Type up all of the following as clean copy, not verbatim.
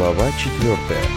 Глава 4.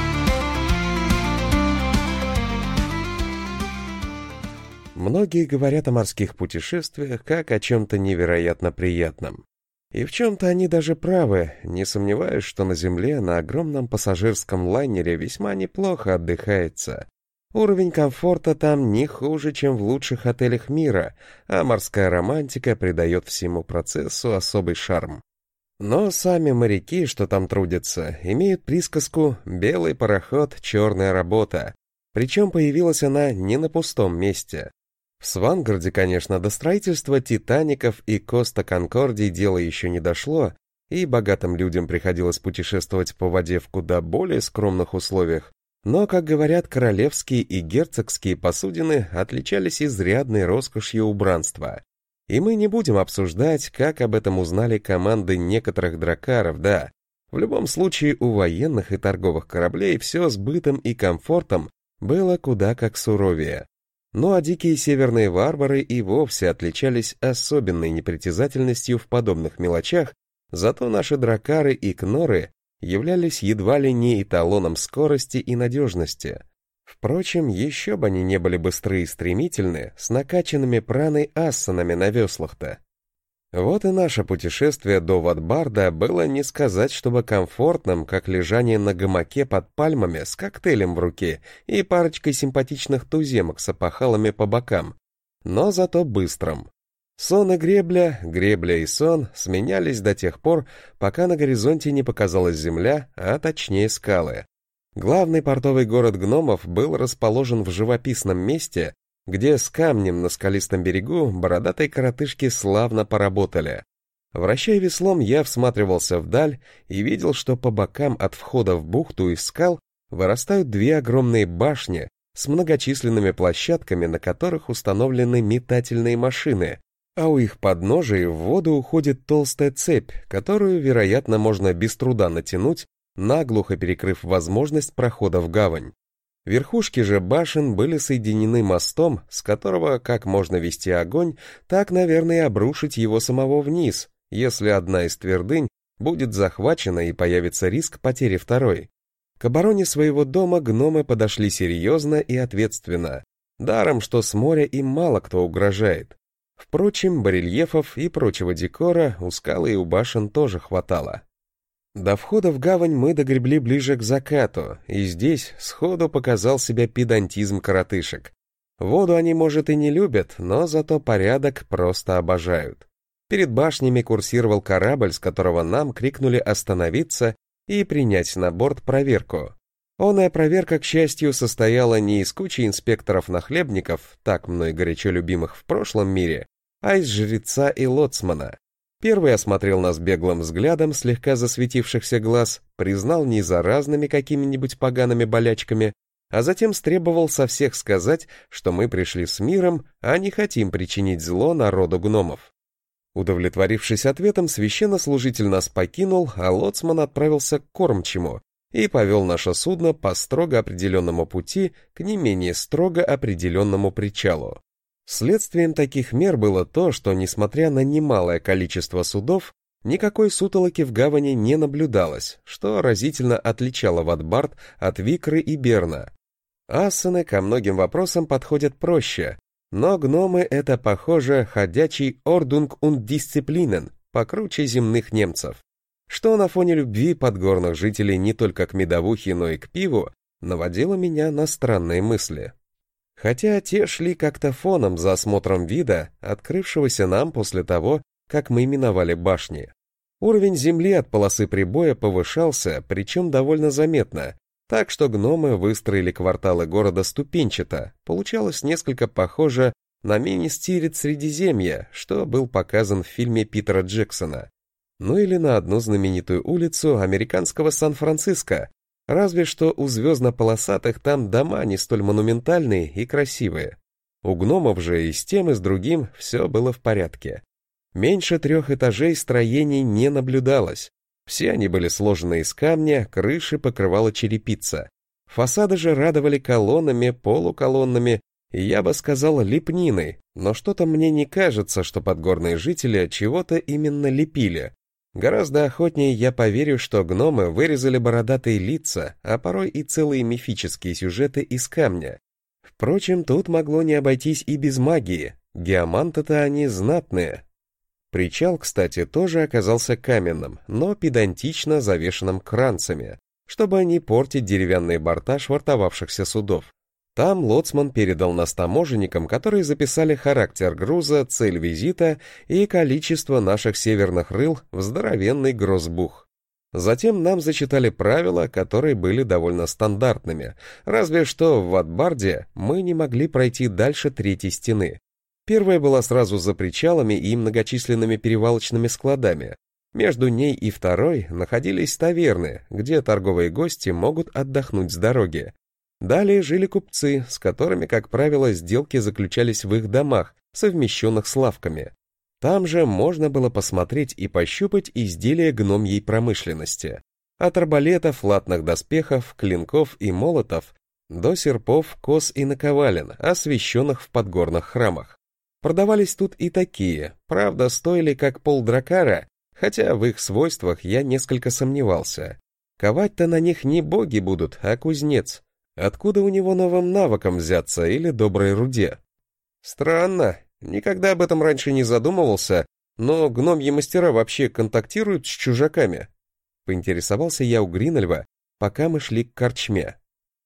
Многие говорят о морских путешествиях как о чем-то невероятно приятном. И в чем-то они даже правы, не сомневаюсь, что на Земле на огромном пассажирском лайнере весьма неплохо отдыхается. Уровень комфорта там не хуже, чем в лучших отелях мира, а морская романтика придает всему процессу особый шарм. Но сами моряки, что там трудятся, имеют присказку «белый пароход, черная работа». Причем появилась она не на пустом месте. В Свангарде, конечно, до строительства «Титаников» и «Коста Конкордий» дело еще не дошло, и богатым людям приходилось путешествовать по воде в куда более скромных условиях. Но, как говорят, королевские и герцогские посудины отличались изрядной роскошью убранства. И мы не будем обсуждать, как об этом узнали команды некоторых дракаров, да. В любом случае, у военных и торговых кораблей все с бытом и комфортом было куда как суровее. Ну а дикие северные варвары и вовсе отличались особенной непритязательностью в подобных мелочах, зато наши дракары и кноры являлись едва ли не эталоном скорости и надежности. Впрочем, еще бы они не были быстры и стремительны, с накачанными праной ассанами на веслах-то. Вот и наше путешествие до Ватбарда было не сказать, чтобы комфортным, как лежание на гамаке под пальмами с коктейлем в руке и парочкой симпатичных туземок с опахалами по бокам, но зато быстрым. Сон и гребля, гребля и сон сменялись до тех пор, пока на горизонте не показалась земля, а точнее скалы. Главный портовый город гномов был расположен в живописном месте, где с камнем на скалистом берегу бородатые коротышки славно поработали. Вращая веслом, я всматривался вдаль и видел, что по бокам от входа в бухту из скал вырастают две огромные башни с многочисленными площадками, на которых установлены метательные машины, а у их подножия в воду уходит толстая цепь, которую, вероятно, можно без труда натянуть, наглухо перекрыв возможность прохода в гавань. Верхушки же башен были соединены мостом, с которого как можно вести огонь, так, наверное, и обрушить его самого вниз, если одна из твердынь будет захвачена и появится риск потери второй. К обороне своего дома гномы подошли серьезно и ответственно, даром, что с моря им мало кто угрожает. Впрочем, барельефов и прочего декора у скалы и у башен тоже хватало. До входа в гавань мы догребли ближе к закату, и здесь сходу показал себя педантизм коротышек. Воду они, может, и не любят, но зато порядок просто обожают. Перед башнями курсировал корабль, с которого нам крикнули остановиться и принять на борт проверку. Оная проверка, к счастью, состояла не из кучи инспекторов-нахлебников, так мной горячо любимых в прошлом мире, а из жреца и лоцмана. Первый осмотрел нас беглым взглядом слегка засветившихся глаз, признал незаразными какими-нибудь погаными болячками, а затем стребовал со всех сказать, что мы пришли с миром, а не хотим причинить зло народу гномов. Удовлетворившись ответом, священнослужитель нас покинул, а лоцман отправился к кормчему и повел наше судно по строго определенному пути к не менее строго определенному причалу. Следствием таких мер было то, что, несмотря на немалое количество судов, никакой сутолоки в гавани не наблюдалось, что разительно отличало Ватбард от Викры и Берна. Ассены ко многим вопросам подходят проще, но гномы — это, похоже, ходячий Ordnung und Disziplinen, покруче земных немцев. Что на фоне любви подгорных жителей не только к медовухе, но и к пиву, наводило меня на странные мысли. Хотя те шли как-то фоном за осмотром вида, открывшегося нам после того, как мы миновали башни. Уровень земли от полосы прибоя повышался, причем довольно заметно, так что гномы выстроили кварталы города ступенчато, получалось несколько похоже на мини-стирит Средиземья, что был показан в фильме Питера Джексона. Ну или на одну знаменитую улицу американского Сан-Франциско, разве что у звездно-полосатых там дома не столь монументальные и красивые. У гномов же и с тем, и с другим все было в порядке. Меньше 3 этажей строений не наблюдалось. Все они были сложены из камня, крыши покрывала черепица. Фасады же радовали колоннами, полуколоннами и, я бы сказал, лепниной, но что-то мне не кажется, что подгорные жители чего-то именно лепили. Гораздо охотнее я поверю, что гномы вырезали бородатые лица, а порой и целые мифические сюжеты из камня. Впрочем, тут могло не обойтись и без магии, геоманты-то они знатные. Причал, кстати, тоже оказался каменным, но педантично завешенным кранцами, чтобы не портить деревянные борта швартовавшихся судов. Там лоцман передал нас таможенникам, которые записали характер груза, цель визита и количество наших северных рыл в здоровенный грозбух. Затем нам зачитали правила, которые были довольно стандартными, разве что в Ватбарде мы не могли пройти дальше третьей стены. Первая была сразу за причалами и многочисленными перевалочными складами. Между ней и второй находились таверны, где торговые гости могут отдохнуть с дороги. Далее жили купцы, с которыми, как правило, сделки заключались в их домах, совмещенных с лавками. Там же можно было посмотреть и пощупать изделия гномьей промышленности. От арбалетов, латных доспехов, клинков и молотов до серпов, кос и наковален, освященных в подгорных храмах. Продавались тут и такие, правда, стоили как полдракара, хотя в их свойствах я несколько сомневался. Ковать-то на них не боги будут, а кузнец. Откуда у него новым навыком взяться или доброй руде? Странно, никогда об этом раньше не задумывался, но гномьи мастера вообще контактируют с чужаками? Поинтересовался я у Гринольва, пока мы шли к корчме.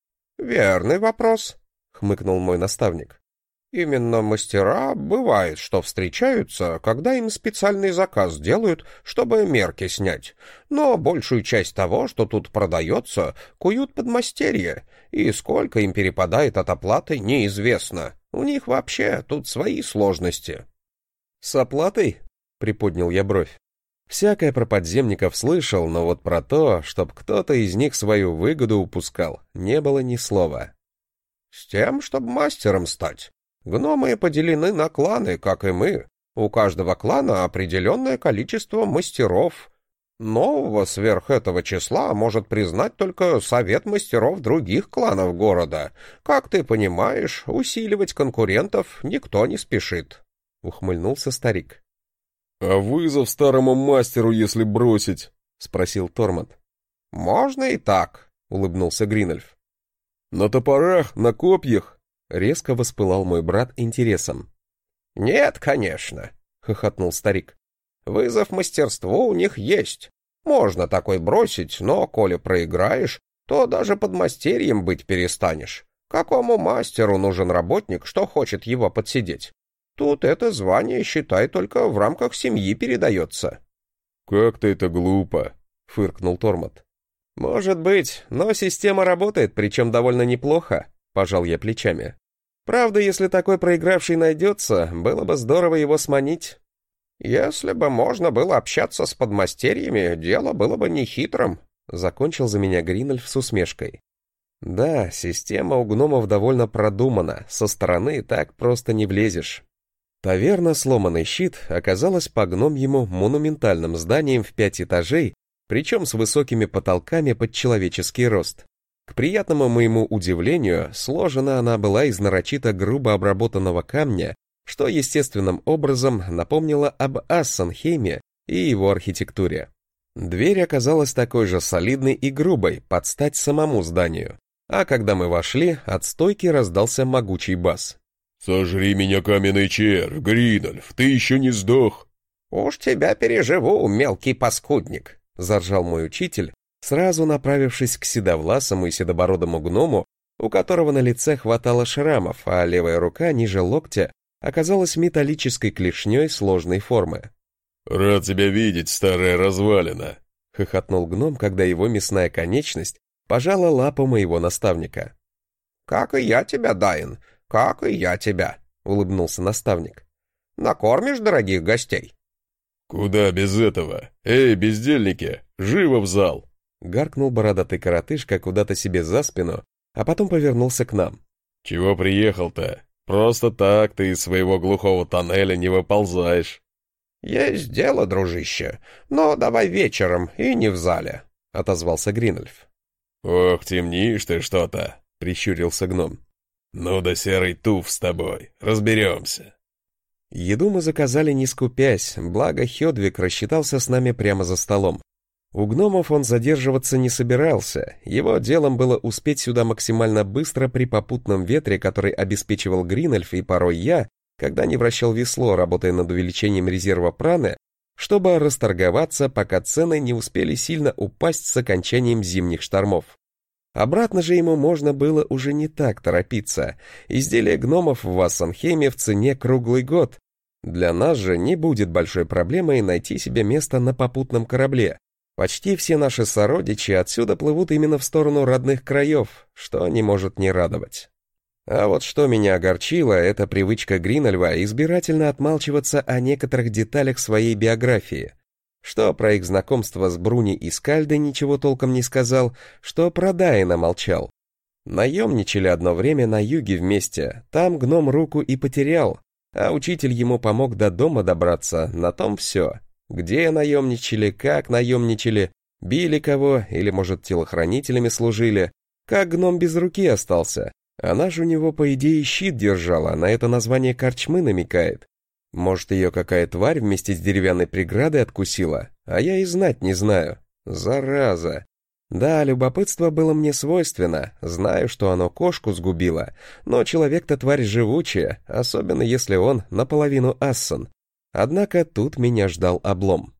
«Верный вопрос», — хмыкнул мой наставник. «Именно мастера бывает, что встречаются, когда им специальный заказ делают, чтобы мерки снять. Но большую часть того, что тут продается, куют подмастерья, и сколько им перепадает от оплаты, неизвестно. У них вообще тут свои сложности». «С оплатой?» — приподнял я бровь. Всякое про подземников слышал, но вот про то, чтоб кто-то из них свою выгоду упускал, не было ни слова. «С тем, чтобы мастером стать. Гномы поделены на кланы, как и мы. У каждого клана определенное количество мастеров. Нового сверх этого числа может признать только совет мастеров других кланов города. Как ты понимаешь, усиливать конкурентов никто не спешит», — ухмыльнулся старик. «А вызов старому мастеру, если бросить?» — спросил Тормот. «Можно и так», — улыбнулся Гринольф. «На топорах, на копьях?» — резко воспылал мой брат интересом. «Нет, конечно», — хохотнул старик. «Вызов мастерству у них есть. Можно такой бросить, но, коли проиграешь, то даже подмастерьем быть перестанешь. Какому мастеру нужен работник, что хочет его подсидеть? Тут это звание, считай, только в рамках семьи передается». «Как-то это глупо», — фыркнул Тормот. «Может быть, но система работает, причем довольно неплохо», — пожал я плечами. «Правда, если такой проигравший найдется, было бы здорово его сманить». «Если бы можно было общаться с подмастерьями, дело было бы нехитрым», — закончил за меня Гринольф с усмешкой. «Да, система у гномов довольно продумана, со стороны так просто не влезешь». Таверна «Сломанный щит» оказалась по гномьему монументальным зданием в 5 этажей, причем с высокими потолками под человеческий рост. К приятному моему удивлению, сложена она была из нарочито грубо обработанного камня, что естественным образом напомнило об Ассенхейме и его архитектуре. Дверь оказалась такой же солидной и грубой, под стать самому зданию. А когда мы вошли, от стойки раздался могучий бас. «Сожри меня, каменный червь, Гринольф, ты еще не сдох!» «Уж тебя переживу, мелкий паскудник!» — заржал мой учитель, сразу направившись к седовласому и седобородому гному, у которого на лице хватало шрамов, а левая рука ниже локтя оказалась металлической клешней сложной формы. «Рад тебя видеть, старая развалина!» — хохотнул гном, когда его мясная конечность пожала лапу моего наставника. «Как и я тебя, Дайн, как и я тебя!» — улыбнулся наставник. «Накормишь дорогих гостей?» «Куда без этого? Эй, бездельники, живо в зал!» Гаркнул бородатый коротышка куда-то себе за спину, а потом повернулся к нам. «Чего приехал-то? Просто так ты из своего глухого тоннеля не выползаешь». «Есть дело, дружище, но давай вечером и не в зале», — отозвался Гринольф. «Ох, темнишь ты что-то», — прищурился гном. «Ну да серый туф с тобой, разберемся». Еду мы заказали не скупясь, благо Хёдвиг рассчитался с нами прямо за столом. У гномов он задерживаться не собирался, его делом было успеть сюда максимально быстро при попутном ветре, который обеспечивал Гринольф и порой я, когда не вращал весло, работая над увеличением резерва праны, чтобы расторговаться, пока цены не успели сильно упасть с окончанием зимних штормов. Обратно же ему можно было уже не так торопиться. Изделия гномов в Вассенхейме в цене круглый год. Для нас же не будет большой проблемой найти себе место на попутном корабле. Почти все наши сородичи отсюда плывут именно в сторону родных краев, что не может не радовать. А вот что меня огорчило, это привычка Гринольва избирательно отмалчиваться о некоторых деталях своей биографии. Что про их знакомство с Бруни и Скальдой ничего толком не сказал, что про Дайна молчал. Наемничали одно время на юге вместе, там гном руку и потерял, а учитель ему помог до дома добраться, на том все. Где наемничали, как наемничали, били кого, или, может, телохранителями служили, как гном без руки остался. Она же у него, по идее, щит держала, на это название корчмы намекает. Может, ее какая тварь вместе с деревянной преградой откусила, а я и знать не знаю. Зараза. Да, любопытство было мне свойственно, знаю, что оно кошку сгубило, но человек-то тварь живучая, особенно если он наполовину ассан. Однако тут меня ждал облом.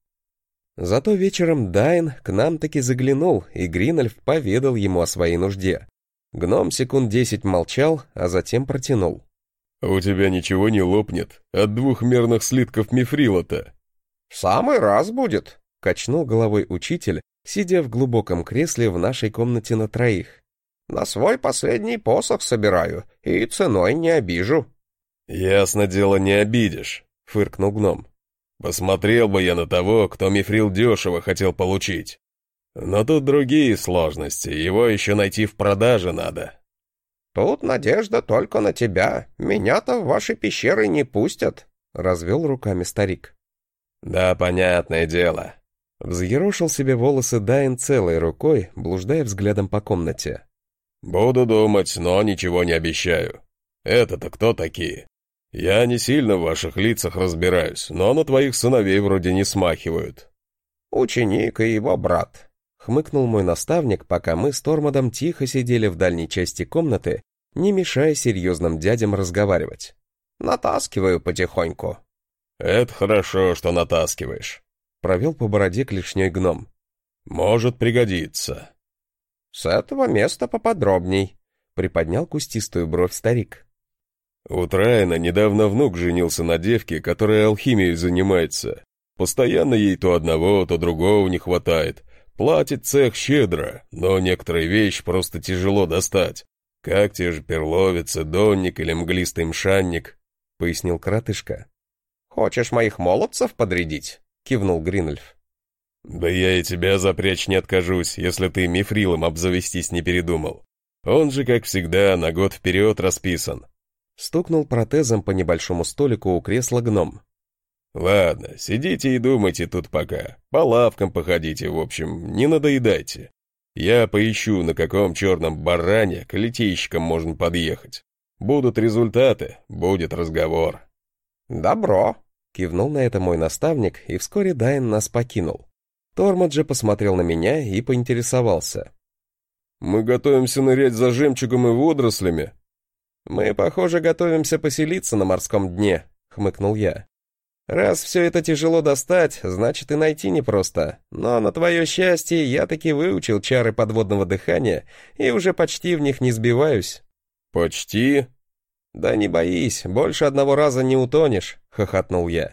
Зато вечером Дайн к нам таки заглянул, и Гринольф поведал ему о своей нужде. Гном секунд 10 молчал, а затем протянул. «У тебя ничего не лопнет от 2 мерных слитков мифрила-то?» «В самый раз будет», — качнул головой учитель, сидя в глубоком кресле в нашей комнате на троих. «На свой последний посох собираю, и ценой не обижу». «Ясно дело, не обидишь», — фыркнул гном. «Посмотрел бы я на того, кто мифрил дешево хотел получить. Но тут другие сложности, его еще найти в продаже надо». «Тут надежда только на тебя, меня-то в ваши пещеры не пустят», — развел руками старик. «Да, понятное дело». Взъерошил себе волосы Дайн целой рукой, блуждая взглядом по комнате. «Буду думать, но ничего не обещаю. Это-то кто такие? Я не сильно в ваших лицах разбираюсь, но на твоих сыновей вроде не смахивают». «Ученик и его брат», — хмыкнул мой наставник, пока мы с Тормодом тихо сидели в дальней части комнаты, не мешая серьезным дядям разговаривать. «Натаскиваю потихоньку». «Это хорошо, что натаскиваешь», — провел по бороде клешней гном. «Может пригодиться». «С этого места поподробней», — приподнял кустистую бровь старик. «У Трайна недавно внук женился на девке, которая алхимией занимается. Постоянно ей то одного, то другого не хватает. Платит цех щедро, но некоторые вещи просто тяжело достать. Как те же перловицы, донник или мглистый мшанник», — пояснил коротышка. «Хочешь моих молодцев подрядить?» — кивнул Гринольф. «Да я и тебя запрячь не откажусь, если ты мифрилом обзавестись не передумал. Он же, как всегда, на год вперед расписан». Стукнул протезом по небольшому столику у кресла гном. «Ладно, сидите и думайте тут пока. По лавкам походите, в общем, не надоедайте. Я поищу, на каком черном баране к литейщикам можно подъехать. Будут результаты, будет разговор». «Добро», — кивнул на это мой наставник, и вскоре Дайн нас покинул. Тормод же посмотрел на меня и поинтересовался. «Мы готовимся нырять за жемчугом и водорослями?» «Мы, похоже, готовимся поселиться на морском дне», — хмыкнул я. «Раз все это тяжело достать, значит и найти непросто. Но на твое счастье я таки выучил чары подводного дыхания и уже почти в них не сбиваюсь». «Почти?» «Да не боись, больше одного раза не утонешь», — хохотнул я.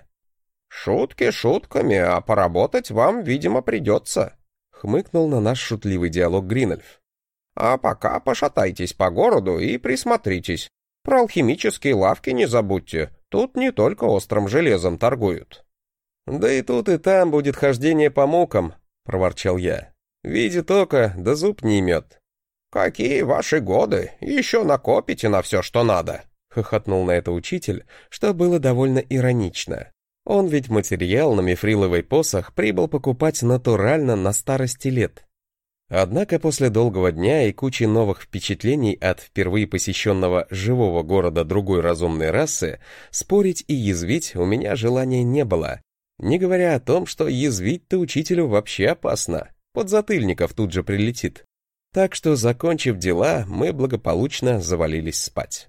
«Шутки шутками, а поработать вам, видимо, придется», — хмыкнул на наш шутливый диалог Гринольф. «А пока пошатайтесь по городу и присмотритесь. Про алхимические лавки не забудьте, тут не только острым железом торгуют». «Да и тут, и там будет хождение по мукам», — проворчал я. «Видит око, да зуб не имет». «Какие ваши годы? Еще накопите на все, что надо», — хохотнул на это учитель, что было довольно иронично. Он ведь материал на мифриловый посох прибыл покупать натурально на старости лет. Однако после долгого дня и кучи новых впечатлений от впервые посещенного живого города другой разумной расы, спорить и язвить у меня желания не было. Не говоря о том, что язвить-то учителю вообще опасно, подзатыльников тут же прилетит. Так что, закончив дела, мы благополучно завалились спать.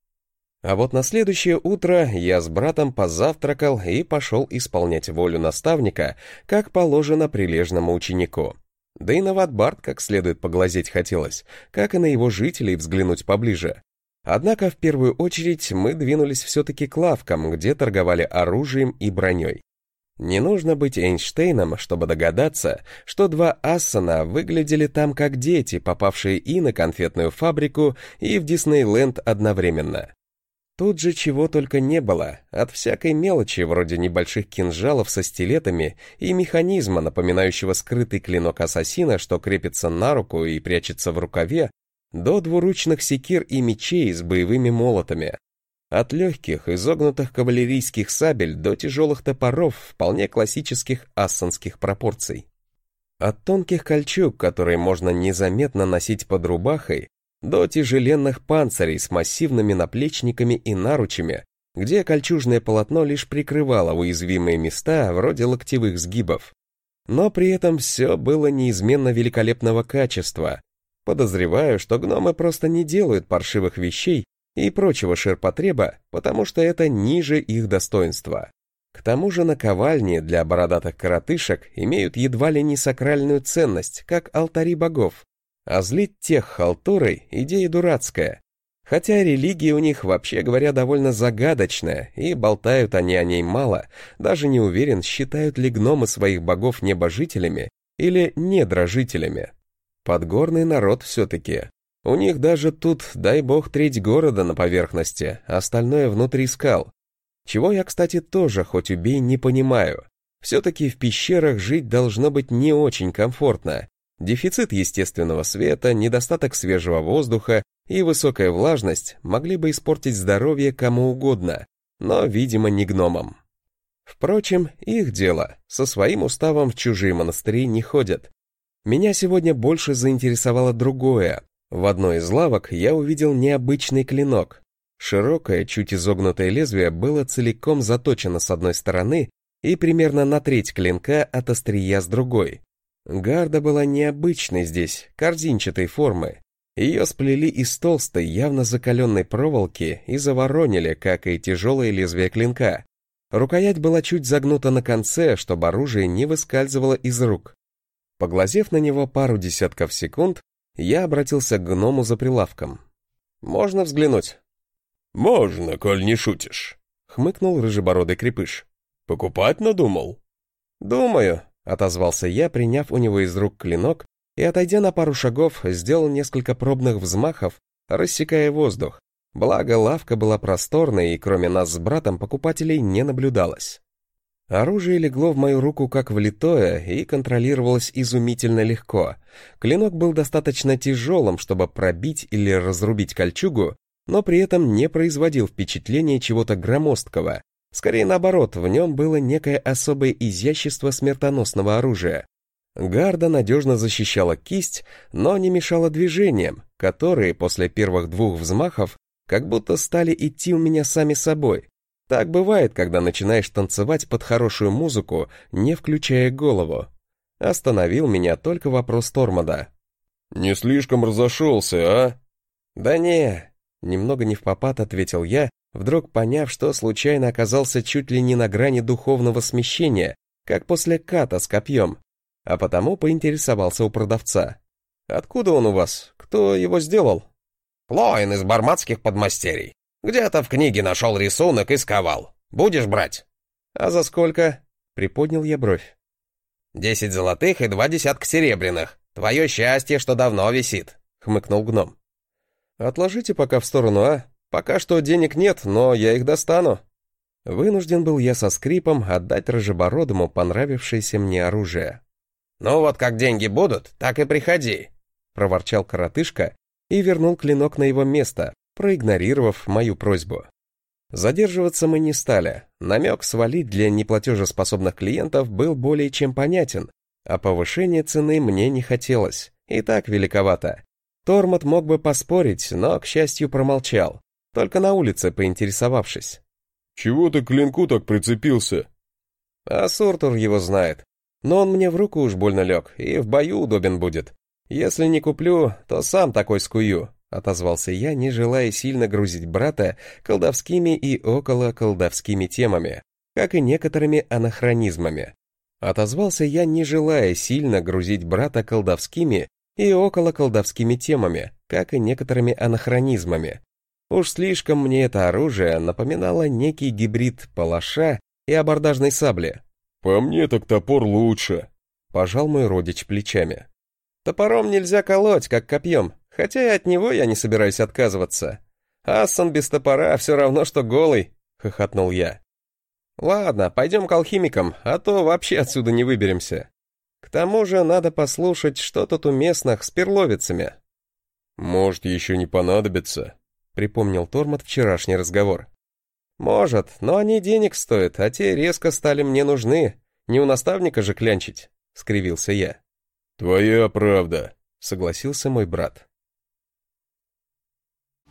А вот на следующее утро я с братом позавтракал и пошел исполнять волю наставника, как положено прилежному ученику. Да и на Ватбард как следует поглазеть хотелось, как и на его жителей взглянуть поближе. Однако в первую очередь мы двинулись все-таки к лавкам, где торговали оружием и броней. Не нужно быть Эйнштейном, чтобы догадаться, что два Ассена выглядели там как дети, попавшие и на конфетную фабрику, и в Диснейленд одновременно. Тут же чего только не было, от всякой мелочи, вроде небольших кинжалов со стилетами и механизма, напоминающего скрытый клинок ассасина, что крепится на руку и прячется в рукаве, до двуручных секир и мечей с боевыми молотами. От легких, изогнутых кавалерийских сабель до тяжелых топоров вполне классических ассенских пропорций. От тонких кольчуг, которые можно незаметно носить под рубахой, до тяжеленных панцирей с массивными наплечниками и наручами, где кольчужное полотно лишь прикрывало уязвимые места вроде локтевых сгибов. Но при этом все было неизменно великолепного качества. Подозреваю, что гномы просто не делают паршивых вещей и прочего ширпотреба, потому что это ниже их достоинства. К тому же наковальни для бородатых коротышек имеют едва ли не сакральную ценность, как алтари богов. А злить тех халтурой — идея дурацкая. Хотя религия у них, вообще говоря, довольно загадочная, и болтают они о ней мало, даже не уверен, считают ли гномы своих богов небожителями или недрожителями. Подгорный народ все-таки. У них даже тут, дай бог, треть города на поверхности, остальное внутри скал. Чего я, кстати, тоже, хоть убей, не понимаю. Все-таки в пещерах жить должно быть не очень комфортно. Дефицит естественного света, недостаток свежего воздуха и высокая влажность могли бы испортить здоровье кому угодно, но, видимо, не гномам. Впрочем, их дело, со своим уставом в чужие монастыри не ходят. Меня сегодня больше заинтересовало другое. В одной из лавок я увидел необычный клинок. Широкое, чуть изогнутое лезвие было целиком заточено с одной стороны и примерно на треть клинка от острия с другой. Гарда была необычной здесь, корзинчатой формы. Ее сплели из толстой, явно закаленной проволоки и заворонили, как и тяжелое лезвие клинка. Рукоять была чуть загнута на конце, чтобы оружие не выскальзывало из рук. Поглазев на него пару десятков секунд, я обратился к гному за прилавком. «Можно взглянуть?» «Можно, коль не шутишь», — хмыкнул рыжебородый крепыш. «Покупать надумал?» «Думаю», — отозвался я, приняв у него из рук клинок, и, отойдя на пару шагов, сделал несколько пробных взмахов, рассекая воздух. Благо, лавка была просторной, и кроме нас с братом покупателей не наблюдалось. Оружие легло в мою руку как влитое и контролировалось изумительно легко. Клинок был достаточно тяжелым, чтобы пробить или разрубить кольчугу, но при этом не производил впечатления чего-то громоздкого. Скорее наоборот, в нем было некое особое изящество смертоносного оружия. Гарда надежно защищала кисть, но не мешала движениям, которые после первых двух взмахов как будто стали идти у меня сами собой. Так бывает, когда начинаешь танцевать под хорошую музыку, не включая голову. Остановил меня только вопрос Тормода. «Не слишком разошелся, а?» «Да не», — немного невпопад ответил я, вдруг поняв, что случайно оказался чуть ли не на грани духовного смещения, как после ката с копьем, а потому поинтересовался у продавца. «Откуда он у вас? Кто его сделал?» «Лоин из барматских подмастерий. Где-то в книге нашел рисунок и сковал. Будешь брать?» «А за сколько?» — приподнял я бровь. 10 золотых и 2 десятка серебряных. Твое счастье, что давно висит», — хмыкнул гном. «Отложите пока в сторону, а? Пока что денег нет, но я их достану». Вынужден был я со скрипом отдать рыжебородому понравившееся мне оружие. «Ну вот как деньги будут, так и приходи», — проворчал коротышка и вернул клинок на его место, проигнорировав мою просьбу. Задерживаться мы не стали. Намек свалить для неплатежеспособных клиентов был более чем понятен, а повышение цены мне не хотелось. и так великовато. Тормот мог бы поспорить, но, к счастью, промолчал, только на улице поинтересовавшись. «Чего ты к клинку так прицепился?» А Суртур его знает. Но он мне в руку уж больно лег, и в бою удобен будет. Если не куплю, то сам такой скую», — отозвался я, не желая сильно грузить брата колдовскими и околоколдовскими темами, как и некоторыми анахронизмами. Отозвался я, не желая сильно грузить брата колдовскими и околоколдовскими темами, как и некоторыми анахронизмами. Уж слишком мне это оружие напоминало некий гибрид палаша и абордажной сабли. «По мне так топор лучше», — пожал мой родич плечами. «Топором нельзя колоть, как копьем, хотя и от него я не собираюсь отказываться. Ассан без топора все равно, что голый», — хохотнул я. «Ладно, пойдем к алхимикам, а то вообще отсюда не выберемся. К тому же надо послушать, что тут у местных с перловицами». «Может, еще не понадобится», — припомнил Тормот вчерашний разговор. «Может, но они денег стоят, а те резко стали мне нужны. Не у наставника же клянчить», — скривился я. «Твоя правда», — согласился мой брат.